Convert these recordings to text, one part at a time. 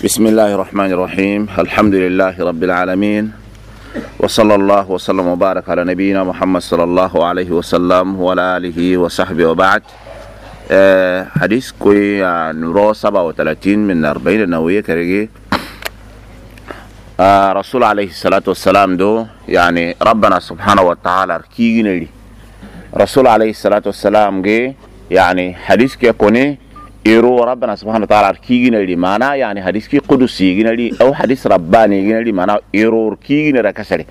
بسم الله الرحمن الرحيم. الحمد لله رب العالمين، وصلى الله وسلم وبارك على نبينا محمد صلى الله عليه وسلم وعلى آله وصحبه وبعد. حديث كوي نورو 37 من 40 نووية كريجي. رسول عليه الصلاة والسلام دو يعني ربنا سبحانه وتعالى كيجي لي رسول عليه الصلاة والسلام جي يعني حديث كي كوني إيرو ربنا سبحانه وتعالى كيجينا لي معنا يعني حديث كي قدسي يجينا لي أو حديث رباني يجينا لي معنا إيرو كيجينا ركسري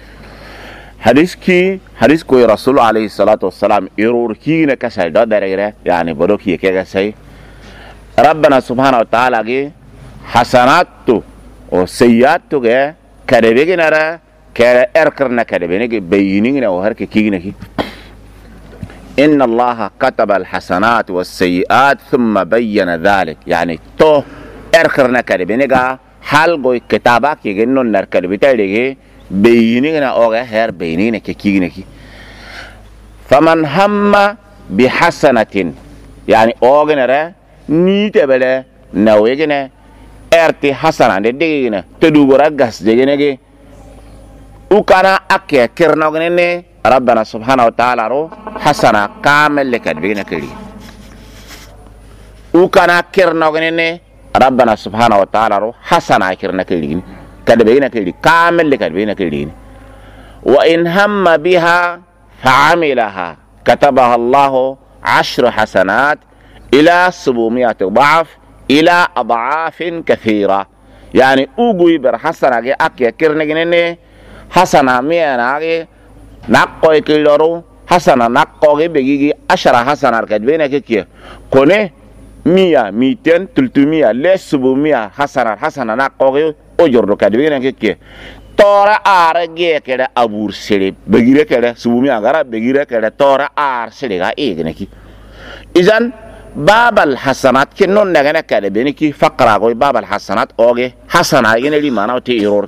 حديث كوي رسول عليه الصلاة والسلام إيرو كيجينا كسر ده درجة يعني بدوك يكيا كسر ربنا سبحانه وتعالى جي حسنات تو وسيئات تو جه كربيجنا را كأركرنا كربينا جي بينينا وهرك كيجينا كي إن الله كتب الحسنات والسيئات ثم بين ذلك يعني تو أركرنا كربينيجا حال جوي كتابك يجنون نركل بتاعي بينينا أوجه هير بينينا كيجينا كي فمن هم بحسنة يعني أوجنا را نيت بلا نويجنا أرتي حسنة ديجنا تدوغرا غاس ديجنا كي وكانا أكيا كرنا وجنني ربنا سبحانه وتعالى رو حسنة كامل لكدبينا كلي وكان كرنا وغنيني ربنا سبحانه وتعالى رو حسنة كرنا كلي كدبينا كلي كامل لكدبينا كلي وإن هم بها فعملها كتبها الله 10 حسنات إلى 700 ضعف إلى أضعاف كثيرة يعني أوغوي بر حسنة أكي كرنا جنيني حسنة ميانا نقوي كيلورو حسنا نقوي بيجي 10 حسنا كدبينا كيكي كوني 100 200 300 ل 700 حسنا نقوي اجر كدبينا كيكي تورا ارجي كده ابور سيري بيجي كده 700 غرا بيجي كده تورا ار سيري ايغنكي اذن باب الحسنات كنون نغنا كدبينا كي فقرا قوي باب الحسنات اوغي حسنا ينلي مانو تيرور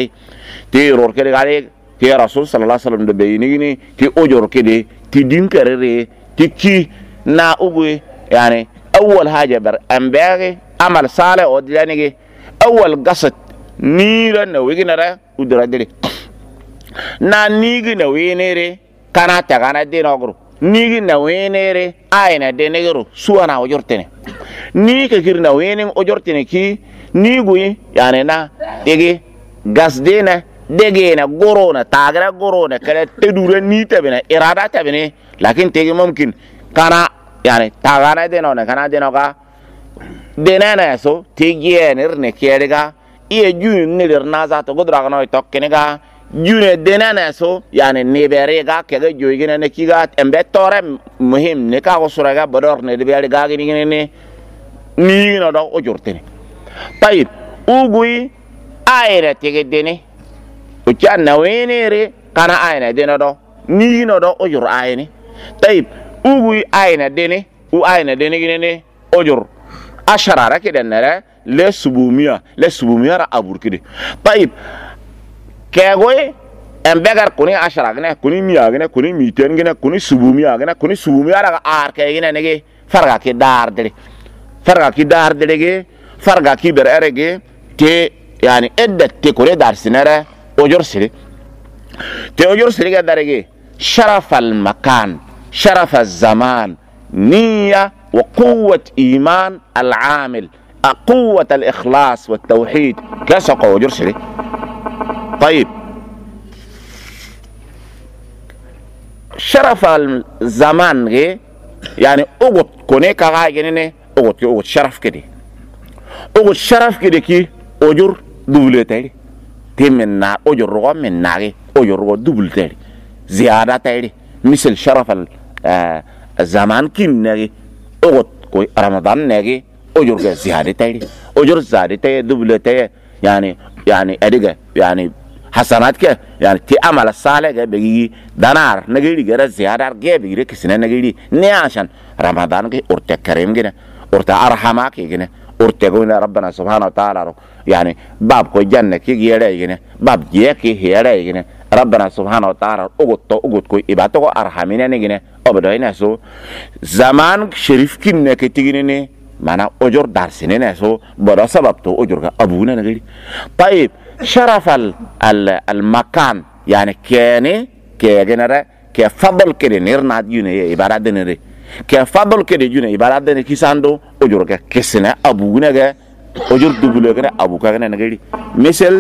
كده غاري تي رسول صلى الله عليه وسلم بينيني تي أجر كده تي دين كرري تي كي نا أقوي يعني أول حاجة بر أمباري عمل صالح ودلاني أول قصد نيرا نويجنا را ودردلي نا نيجي نوينيري كانا تغانا دين أقرو نيجي نوينيري آينا دين أقرو سوانا أجرتني نيجي كير نوينين أجرتني كي نيجي يعني نا يجي قصدينا دغينا غورونا تاغرا غورونا كلا تدور نيتا بنا اراده تبني لكن تيجي ممكن كان يعني تاغانا دينونا كان دينوغا دينانا سو تيجي نرني كيرغا اي جون نير نازاتو غدراغنو توكنيغا جون دينانا سو يعني نيبريغا كيغا جويغنا نكيغا امبي تورم مهم نكا وسرغا بدور نيبريغا غيني نيغنا دو اوجورتني طيب اوغوي ايره تيجي ديني وكان نوينيري كان آينا دينا دو نينا دو أجر آيني طيب أوغي آينا ديني وآينا ديني جنيني أجر 10 كده نرى لسبومية را أبور كده طيب كيغوي أمبغر كوني 10 جنيه كوني 100 جنيه كوني 200 جنيه كوني 700 جنيه كوني 700 را آر كيغينا نجي فرقا كي دار دلي فرقا كي برأرجي تي يعني إدت تي كوني دار سنرى أجر سري تأجر سري كدارجي شرف المكان شرف الزمان نية وقوة إيمان العامل قوة الإخلاص والتوحيد كسق أجر سري طيب شرف الزمان جي يعني أقط كوني كغاي جنيني أقط شرف كده أقط شرف كده كي أجر دولتي تمنا أجر رقم من ناقي أجر رقم دبل تالي زيادة تالي مثل شرف الزمان كين ناقي أغط كوي رمضان ناقي أجر زيادة تالي أجر زيادة تالي دبل تالي يعني أديك يعني حسنات كه يعني تي عمل الصالح بيجي دينار نقولي جرا زيادة جه بيجي كسنة نقولي نعشان رمضان كي أرتك كريم جنا أرتك أرحمك جنا أرتقونا ربنا سبحانه وتعالى يعني باب كو جنة كي يلاقينا باب جيكي يلاقينا ربنا سبحانه وتعالى أقول كو إباتو أرحمنا نجنا أبدا هنا سو زمان شريف كنا كتيجيني معنى أجر دارسين ناسو بدا سبب تو أجر أبونا نقولي. طيب شرف المكان يعني كياني كياني كفضل كده نيرنا ديونه إبارة دنيري كفضل كده ديونه إبارة دنيري كيساندو أجر كسنة أبونا كه أجر دبلو كده أبو كأنه نقولي. مثل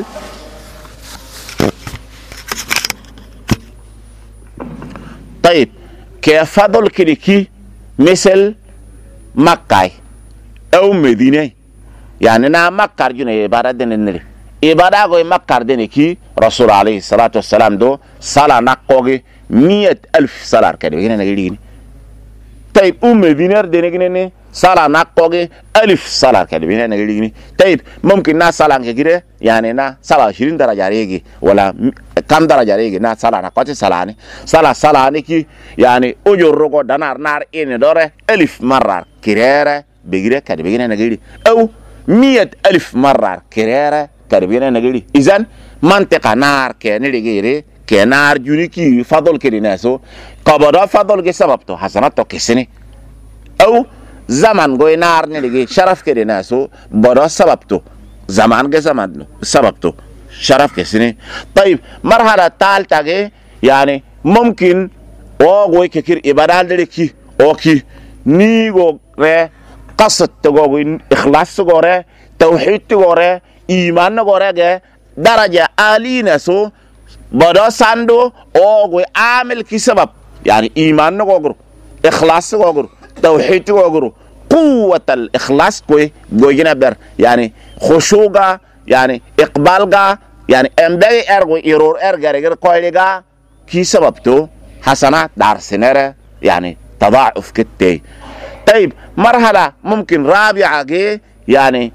طيب كفضل كده كي مثل مكة أو مدينة يعني نا مكة جونه إبارة دنيري إبارة كوي مكة دنيري كي رسول عليه الصلاة والسلام دو صلاة نقوغي 100,000 صلاة كده هنا نقولين. طيب مدينة دنيري صلاة نقوغي 1000 صلاة كده هنا نقولين. طيب ممكن نا صلاة كده يعني نا صلاة 20 درجة ريجي ولا كم درجة ريجي نا صلاة نقوتي صلاة صلاة كي يعني أجر ركو دنار نار إن دوره 1000 مرة كريرة بيجري كده بيجينا نقولي أو 100,000 مرة كريرة كده بيجينا نقولي. إذن منطقة نار كأنه رجيري كنار جونيكي فضل كده ناسو كبدا فضل كسببته حسناته كسني أو زمان قوي نار نلقي شرف كده ناسو بدا سببته زمان كزمان سببته شرف كسني. طيب مرحلة ثالثة يعني ممكن قوي كثير إبادات لكي أوكي نيجو re قصد تقول إخلاص تقول توحيد تقول إيمان تقول درجة عالية نسو بدا ساندو أو عامل كي سبب يعني إيمان تقول إخلاص تقول توحيد تقول قوة الإخلاص كوي جوجنا بر يعني خشوعا يعني إقبالها يعني أمبي إرغو إيرور إرغير كويلغا كي سبب تو حسنات دار سنرة يعني تضاعف كتي. طيب مرحلة ممكن رابعة يعني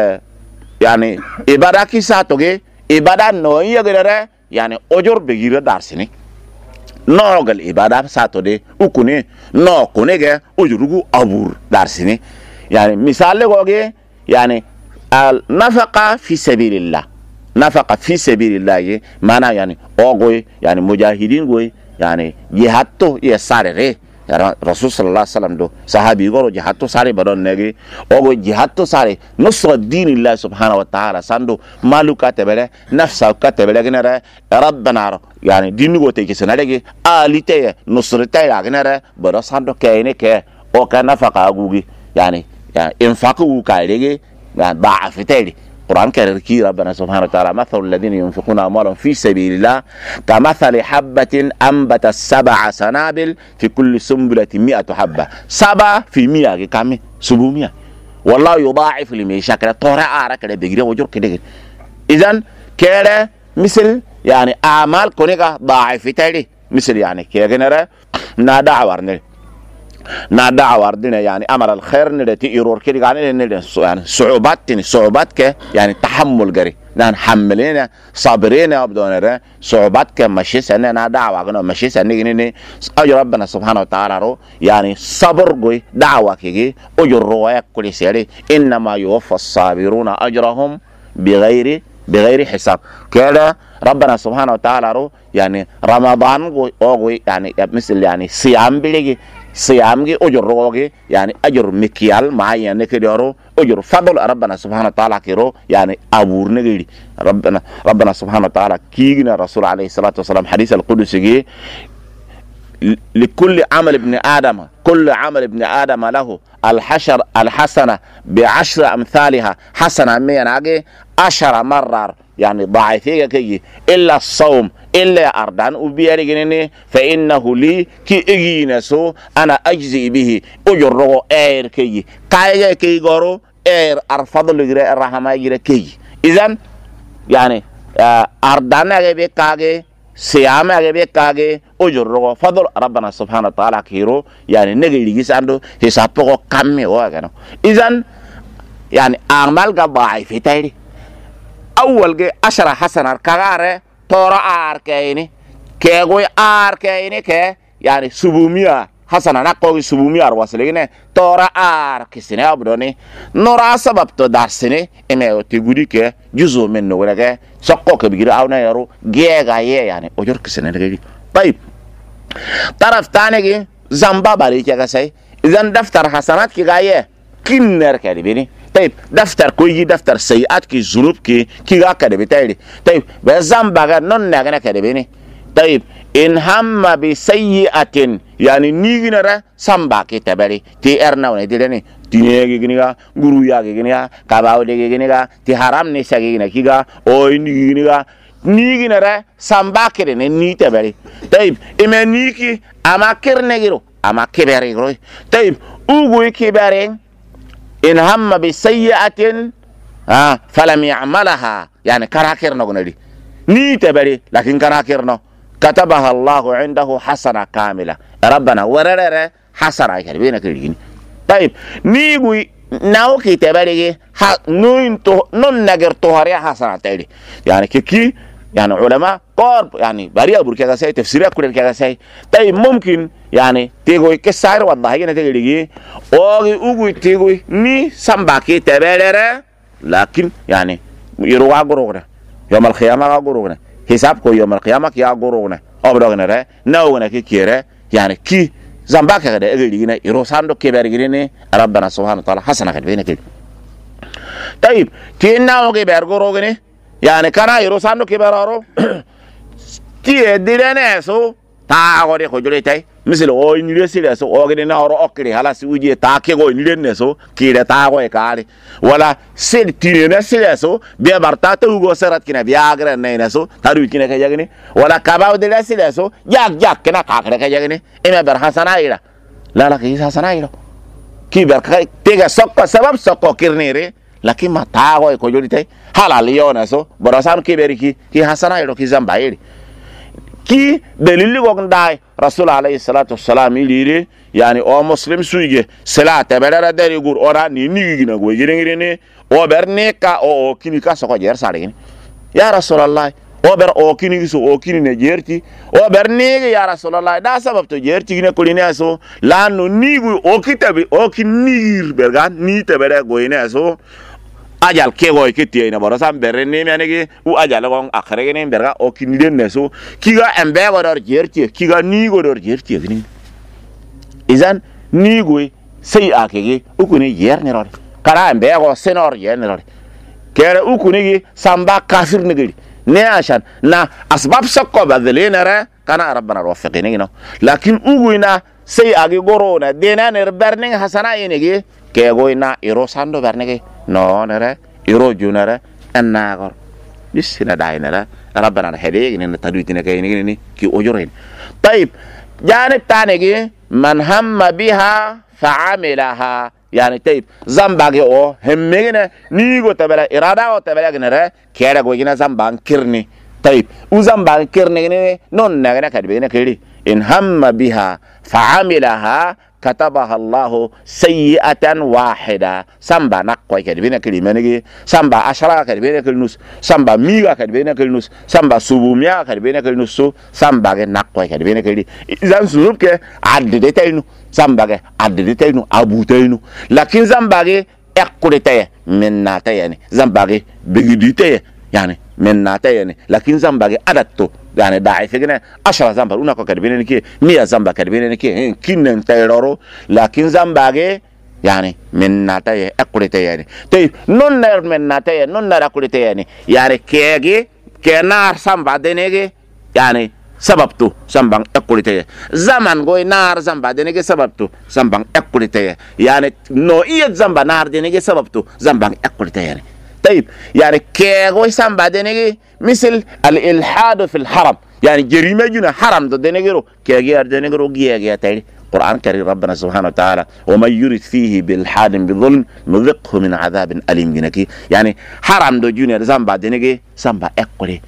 يعني إبادة كيساتو إبادة نوعية غيره يعني أجر بغير دارسني نوع الإبادة ساتو دي وكوني نوع كوني أجرغو أبور دارسني. يعني مثال لغوغي يعني النفقة في سبيل الله نفقة في سبيل الله معنى يعني أوغوي يعني مجاهدين غوي يعني جهاتو يساري رسول صلى الله عليه وسلم دو صحابي يقولوا جهاتو ساري بدون نجي أو جهاتو ساري نصر الدين الله سبحانه وتعالى ساندو مالو كاتبله نفسه كاتبله جنرا ربنا يعني دينو تيجي سنالجي آليته نصرته جنرا بدو ساندو كأنه كه أو كنفقة أقولي يعني إنفاقه كايلجي يعني ضعفتي القرآن كريم ربنا سبحانه وتعالى مثل الذين ينفقون أموالهم في سبيل الله كمثل حبة أنبتت 7 سنابل في كل سنبلة 100 حبة 7 في 100 كم 700 والله يضاعف لمن يشاء كده طورة عارك كده بيجري وجر كده. إذن كده مثل يعني أعمال كونيكا ضاعفتي مثل يعني كده جنرا نادع ورني نادع وردنا يعني أمر الخير ندتي إيرور كده يعني صعوبات ك يعني تحمل جري نحملنا صابرين أبدون صعوبات ك ماشي سنة نادع وعنا ماشي سنة جنني أجر ربنا سبحانه وتعالى رو يعني صبر جوي دعوة كي أجر رواية كل سيري إنما يوفى الصابرون أجرهم بغير حساب كده ربنا سبحانه وتعالى رو يعني رمضان جوي يعني مثل يعني صيام بيجي صيامي أجر روجي يعني أجر مكيال معين كده أجر فضل ربنا سبحانه وتعالى كيرو يعني أبور نجري ربنا سبحانه وتعالى كيجنا الرسول عليه الصلاة والسلام حديث القدسي لكل عمل ابن آدم كل عمل ابن آدم له الحسنة ب10 أمثالها حسنة 100 10 مرات يعني ضعيفية كي إلا الصوم إلا أردان وبيارجنني فإنه لي كي إجينسو أنا أجزي به أجره إير كي كاي كي غورو إير أرفض لغير الرحمة غير كي. إذن يعني أردان أجيب كاجي سيام أجيب كاجي أجره فضل ربنا سبحانه وتعالى كيرو يعني نجي لجيس عنده حسابه كمي واجنو. إذن يعني أعمال ضعيفة تاني أول جي 10 حسنة كغارة تورا أركيني كيغوي أركيني كي يعني 700 حسنة نقوي 700 وصليني تورا أركيسيني أبدوني نورا سبب تدارسيني إنه تقولي كي جزء منه ولكن سقوك بيجري أو نيرو جيغا يعني أجر كيسيني لغيري. طيب طرف تاني جي زنبا باري كي غسي إذن دفتر حسنات كي غاية كنر كدبيني طيب دفتر كوي دفتر سيئات كي ذنوب كي غا كدبي تايلي طيب بزنبا نون نغنا كدبيني طيب إن هم بسيئة يعني نيجنرا سامبا كي تبالي تي ارنا ونيدلني تينيغي غنيغا غرويا غنيغا كاباو دي غنيغا تي حرام نيساغي غنيغا او نيغنيغا نيجنرا سامبا كي ني تبالي طيب اما نيكي اما كيرنيغرو اما كباري غروي طيب اوغوي كباري إن هم بسيئة فلم يعملها يعني كراكير نغنري ني تبالي لكن كراكير نو كتبها الله عنده حسنة كاملة ربنا ورر حسنة كربينا كريين طيب نيجي ناوكي تبالي نون نجر طهري حسنة تالي يعني كي يعني علماء قرب يعني بريء بركة ساي تفسير كل كذا ساي طيب ممكن يعني تيجي كسر والله هي نتيجي أوجي تيجي ني سامباكي تبالي لكن يعني يروح غروغنا يوم القيامة غروغنا حساب كو يوم القيامة كي غروغنا أبرغنا را ناوغنا كي كيرا يعني كي زامباك كده اغلينا يروساندو كبرغيني ربنا سبحانه وتعالى حسنا كدبينا كده طيب تي ناوغي برغروغني يعني كان يروساندو كبرارو تي ديرناسو تاغوري خجوليتاي مثل او نيرسيلاسو اوغني ناورو اوكري خلاص وجي تاكيغو نيرنسو كيدا تاغوي كاري ولا سيل تيرنسيلاسو بيبارتا توغو سرات كنا بياغرا نيناسو تارو كنا كاجغني ولا كاباو ديلاسيلاسو جاك كنا كاكرا كاجغني اما برحسنايلا لا كي حسنايلا كي بركاي تيغا سوكو سبب سوكو كيرنيري لكن ما تاغوي خجوليتاي حلال يوناسو براسان كي بريكي كي حسنايلا كي زامبايري كي دليل وقن داي رسول عليه الصلاة والسلام يليري يعني او مسلم سويجي سلا تبرر داري يقول اورا نيجي نقوي جريني او برنيكا او كينيكا سوكو جير سالين يا رسول الله او بر او كينيكي سو او كيني نجيرتي او برنيكا يا رسول الله دا سبب تو جيرتي نكوليني اسو لانو نيغو او كتابي او كينير برغان ني تبرر غويني اسو ajal kegoy kiti ina borosan berni menegi u ajal gon akhre ne berga o kiniden neso kiga embe godor jerti kiga ni godor jerti gni izan ni goy sei akege ukuni yer ne rod kara embe go senor yer ne rod kere ukuni gi samba kafir ne gidi ne ashan na asbab sakko badalina ra kana rabbana wafiqini no lakin uguina sei agi gorona dena ne berning hasana yenegi kegoina iro sando bernege no nere iro junara annagor bisina dainara ربنا الحديق إن تدويتنا كيني كي أجرين. طيب جانب تاني من هم بها فعملها يعني طيب زنباغي او همينا نيغو تبلا إرادة او تبلا جنرا كيرا غوجينا زنبان كيرني. طيب وزنبان كيرني نون نغنا كدبينا كيري إن هم بها فعملها كتبها الله سيئة واحدة. سامبا نقوي كدبينا كلمة سامبا عشرة كدبينا كلنوس سامبا ميغا كدبينا كلنوس سامبا سبوميا كدبينا كلنوس سامبا نقوي كدبينا كلي إذا سلوك عددتينو سامبا عددتينو أبوتينو لكن زامبا أقولتيه من ناتيه زامبا بجديتيه يعني من ناتيه لكن زامبا أدتو يعني ضعيف كده 10 زنبا ونا كدبينا كي 100 زنبا كدبينا كي كين تيرورو لكن زنبا يعني من ناتاي اكولتي يعني. طيب نون نر من ناتاي نون نر اكولتي يعني كيغي كنار سامبا دينيغي يعني سببتو سامبان اكولتي زمان غوي نار زنبا دينيغي سببتو سامبان اكولتي يعني نو اي زنبا نار دينيغي سببتو زنبان اكولتي يعني. طيب يعني كيغوي سامبا دينيغي مثل الالحاد في الحرم يعني جريمه جنا حرم دينيغرو كيغي دينيغرو جيغي تاي القرآن كريم ربنا سبحانه وتعالى ومن يرد فيه بالحاد بظلم نذقه من عذاب أليم جنكي يعني حرام دو جونيور زامبا دينيجي سامبا اكولي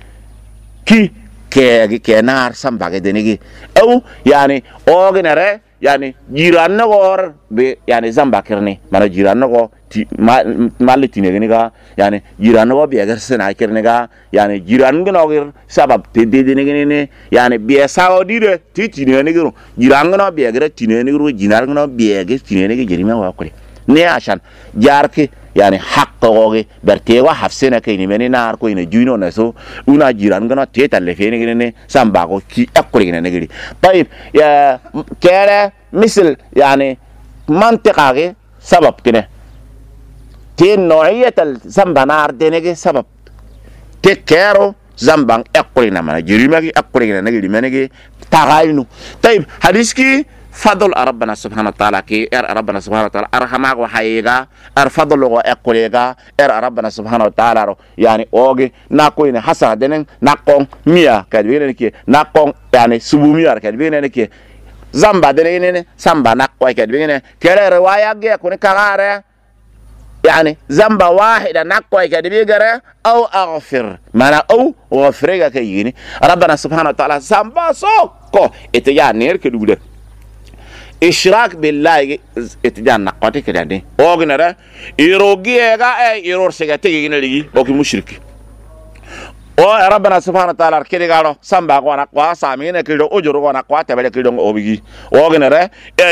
كي نار سامبا دينيجي او يعني اوغنره يعني جيران نغور يعني زامبا كرني مانا جيران نغو مالي تينيغا يعني جيران نغو بيغر سنا كرنيغا يعني جيران نغور سبب تدي دينيغي يعني بيساو ديره تينيغو جيران نغو بيغر تينيغو جيران نغو بيغر تينيغي جريمه واكولي ني عشان جاركي يعني حق غوغي برتيوا حفسنا كايني مني نار كوينه جينو نسو ونا جيران غنا تيتال فيني ني سامباغو كي اكولي نغري. طيب يا كره مثل يعني منطقه سبب كده تين نوعية الزنبا نار دينيجي سبب تكيرو زنبان اقلنا من جريمة اقلنا نجي لمنجي تغاينو. طيب حديثكي فضل ربنا سبحانه وتعالى كي ربنا سبحانه وتعالى ارحمك وحييغا ارفضل واقليغا ربنا سبحانه وتعالى يعني اوغي ناكوين حسن دينن ناكون ميا كدبينكي ناكون يعني سبوميا كدبينكي زنبا دينين سامبا ناكوي كدبين كلا روايه جي كوني كغاره يعني زنبا واحد ناكوي كدبيغره او اغفر معنى او غفريغا كيني ربنا سبحانه وتعالى سامبا سوكو اتجا نير كدوده إشراك بالله اتجاه نقطة كده دي أوغنرا يروجيها أي يرور سكتي ينلقي أوكي مشرك أو ربنا سبحانه وتعالى كده قالوا سامبا قوانا قوا سامين كده أجر قوانا قوا تبلي كده أوبيجي أوغنرا أي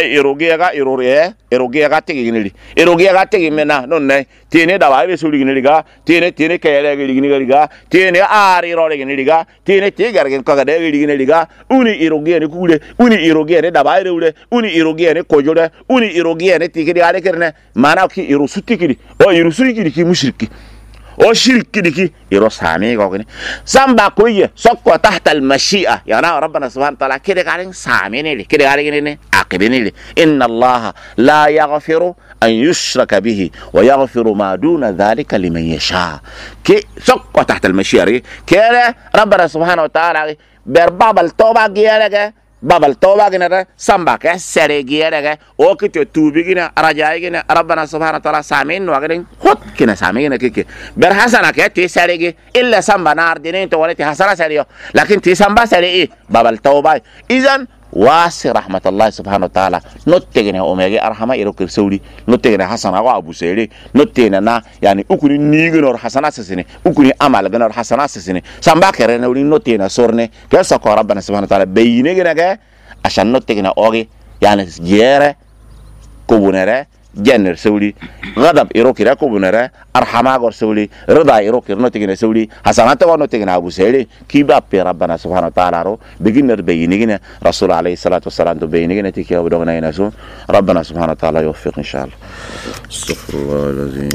يروجيها تيجي ينلقي يروجيها تيجي منا نون تيني دواي بسولي ينلقا تيني كيلا ينلقا تيني آري رولي ينلقا تيني تيجر كده ينلقا uni irogia ne kule uni irogia ne dabaire ule uni irogia ne kojole uni irogia ne tikiri ale kerne mana ki irusutikiri o irusutikiri ki mushriki o shirki ki irosami gogni samba koye sokko tahta al mashi'a ya na rabbana subhanahu wa ta'ala kide galen samini li kide galen ne aqibini li inna allaha la yaghfiru an yushraka bihi wa yaghfiru ma duna dhalika liman yasha ki sokko tahta al mashi'a kire rabbana subhanahu wa ta'ala ber babal toba giyarege babal toba gina samba ke sere giyarege o kito tubi gina rajai gina rabbana subhanahu wa ta'ala samin wa gina hot kina samin kike ber hasana ke ti sere gi illa samba nar dinin to walati hasana sere lakin ti samba sere babal toba idan واسع رحمة الله سبحانه وتعالى نتجنا أميجي أرحمة يروكر سوري نتجنا حسنا وأبو سيري نتجنا يعني أكوني نيجنور حسنا سسني أكوني أمال جنور حسنا سسني سامبا كرنا ولي نتجنا سورني كيسا ربنا سبحانه وتعالى بيني جنا عشان نتجنا أوجي يعني جيرة كوبونرة جنر سوري غضب يروكر كوبونرة أرحمة غور سوري رضا يروكر نتجنا سوري حسنات ونتجنا أبو سيري كيبا ربنا سبحانه وتعالى رو بيجنر بيني جنا رسول عليه الصلاة والسلام تبيني جنا تيجي ودعنا ينسون ربنا سبحانه وتعالى يوفق إن شاء الله. استغفر الله العظيم.